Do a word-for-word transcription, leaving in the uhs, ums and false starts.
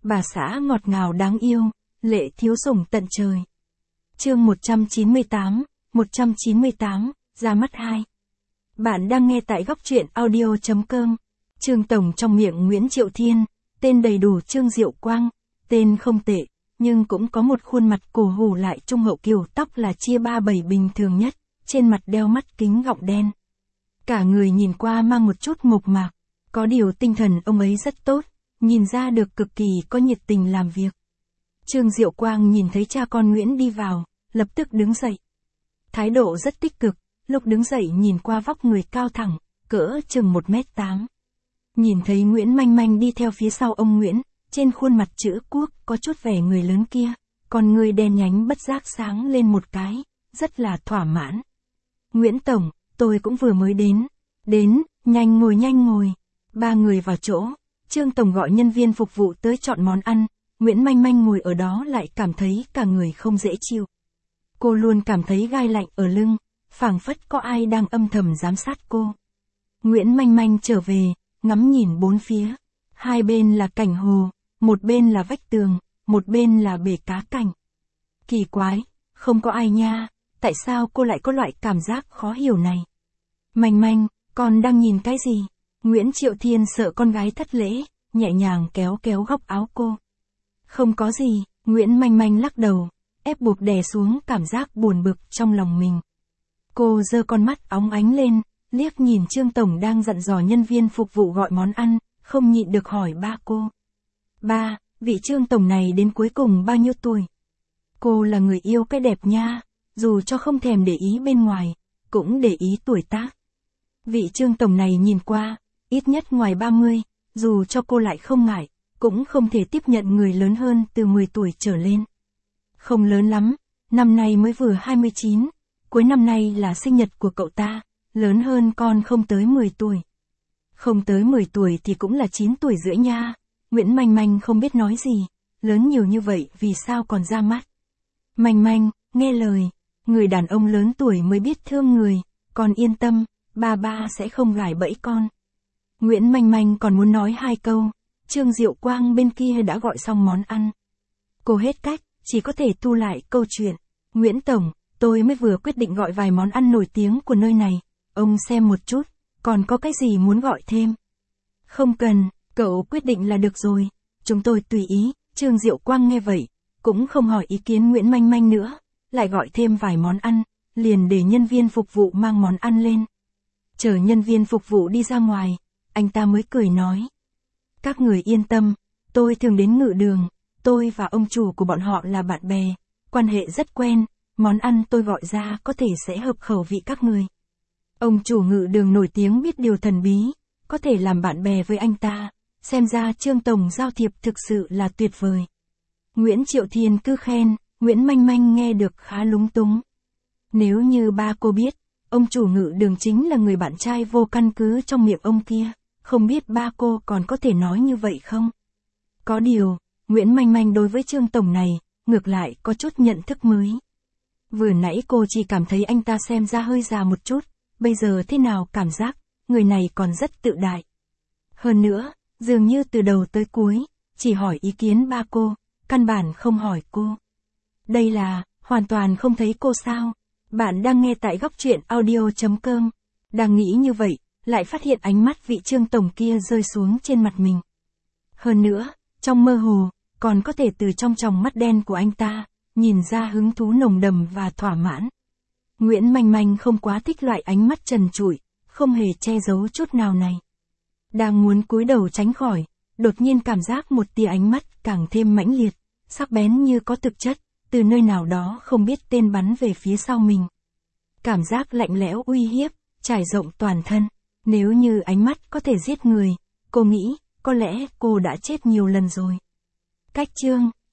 bà xã ngọt ngào đáng yêu, lệ thiếu sủng tận trời. Chương một trăm chín mươi tám, một trăm chín mươi tám, ra mắt hai. Bạn đang nghe tại góc truyện audio chấm com. Trương Tổng trong miệng Nguyễn Triệu Thiên, tên đầy đủ Trương Diệu Quang, tên không tệ, nhưng cũng có một khuôn mặt cổ hủ lại trung hậu, kiểu tóc là chia ba bảy bình thường nhất, trên mặt đeo mắt kính gọng đen. Cả người nhìn qua mang một chút mộc mạc, có điều tinh thần ông ấy rất tốt, nhìn ra được cực kỳ có nhiệt tình làm việc. Trương Diệu Quang nhìn thấy cha con Nguyễn đi vào, lập tức đứng dậy. Thái độ rất tích cực, lúc đứng dậy nhìn qua vóc người cao thẳng, cỡ chừng một mét tám. Nhìn thấy Nguyễn Manh Manh đi theo phía sau ông Nguyễn, trên khuôn mặt chữ quốc có chút vẻ người lớn kia, còn người đen nhánh bất giác sáng lên một cái, rất là thỏa mãn. Nguyễn Tổng, tôi cũng vừa mới đến. Đến, nhanh ngồi nhanh ngồi. Ba người vào chỗ, Trương Tổng gọi nhân viên phục vụ tới chọn món ăn, Nguyễn Manh Manh ngồi ở đó lại cảm thấy cả người không dễ chịu. Cô luôn cảm thấy gai lạnh ở lưng, phảng phất có ai đang âm thầm giám sát cô. Nguyễn Manh Manh trở về, ngắm nhìn bốn phía. Hai bên là cảnh hồ, một bên là vách tường, một bên là bể cá cảnh. Kỳ quái, không có ai nha, tại sao cô lại có loại cảm giác khó hiểu này? Manh Manh, con đang nhìn cái gì? Nguyễn Triệu Thiên sợ con gái thất lễ, nhẹ nhàng kéo kéo góc áo cô. Không có gì, Nguyễn Manh Manh lắc đầu, ép buộc đè xuống cảm giác buồn bực trong lòng mình. Cô giơ con mắt óng ánh lên, liếc nhìn Trương Tổng đang dặn dò nhân viên phục vụ gọi món ăn, không nhịn được hỏi ba cô. Ba, vị Trương Tổng này đến cuối cùng bao nhiêu tuổi? Cô là người yêu cái đẹp nha, dù cho không thèm để ý bên ngoài, cũng để ý tuổi tác. Vị Trương Tổng này nhìn qua, ít nhất ngoài ba mươi, dù cho cô lại không ngại, cũng không thể tiếp nhận người lớn hơn từ mười tuổi trở lên. Không lớn lắm, năm nay mới vừa hai mươi chín, cuối năm nay là sinh nhật của cậu ta, lớn hơn con không tới mười tuổi. Không tới mười tuổi thì cũng là chín tuổi rưỡi nha. Nguyễn Manh Manh không biết nói gì, lớn nhiều như vậy vì sao còn ra mắt. Manh Manh, nghe lời, người đàn ông lớn tuổi mới biết thương người, con yên tâm, ba ba sẽ không gài bẫy con. Nguyễn Manh Manh còn muốn nói hai câu, Trương Diệu Quang bên kia đã gọi xong món ăn. Cô hết cách, chỉ có thể thu lại câu chuyện. Nguyễn Tổng, tôi mới vừa quyết định gọi vài món ăn nổi tiếng của nơi này, ông xem một chút, còn có cái gì muốn gọi thêm? Không cần, cậu quyết định là được rồi, chúng tôi tùy ý. Trương Diệu Quang nghe vậy, cũng không hỏi ý kiến Nguyễn Manh Manh nữa, lại gọi thêm vài món ăn, liền để nhân viên phục vụ mang món ăn lên. Chờ nhân viên phục vụ đi ra ngoài, anh ta mới cười nói. Các người yên tâm, tôi thường đến Ngự Đường, tôi và ông chủ của bọn họ là bạn bè, quan hệ rất quen, món ăn tôi gọi ra có thể sẽ hợp khẩu vị các người. Ông chủ Ngự Đường nổi tiếng biết điều thần bí, có thể làm bạn bè với anh ta, xem ra Trương Tổng giao thiệp thực sự là tuyệt vời. Nguyễn Triệu Thiên cứ khen, Nguyễn Manh Manh nghe được khá lúng túng. Nếu như ba cô biết, ông chủ Ngự Đường chính là người bạn trai vô căn cứ trong miệng ông kia, không biết ba cô còn có thể nói như vậy không? Có điều, Nguyễn Manh Manh đối với Trương Tổng này, ngược lại có chút nhận thức mới. Vừa nãy cô chỉ cảm thấy anh ta xem ra hơi già một chút, bây giờ thế nào cảm giác, người này còn rất tự đại. Hơn nữa, dường như từ đầu tới cuối, chỉ hỏi ý kiến ba cô, căn bản không hỏi cô. Đây là, hoàn toàn không thấy cô sao? Bạn đang nghe tại góc truyện audio chấm com. Đang nghĩ như vậy, lại phát hiện ánh mắt vị Trương Tổng kia rơi xuống trên mặt mình. Hơn nữa, trong mơ hồ, còn có thể từ trong tròng mắt đen của anh ta, nhìn ra hứng thú nồng đầm và thỏa mãn. Nguyễn Manh Manh không quá thích loại ánh mắt trần trụi, không hề che giấu chút nào này. Đang muốn cúi đầu tránh khỏi, đột nhiên cảm giác một tia ánh mắt càng thêm mãnh liệt, sắc bén như có thực chất, từ nơi nào đó không biết tên bắn về phía sau mình. Cảm giác lạnh lẽo uy hiếp, trải rộng toàn thân. Nếu như ánh mắt có thể giết người, cô nghĩ, có lẽ cô đã chết nhiều lần rồi. Cách chương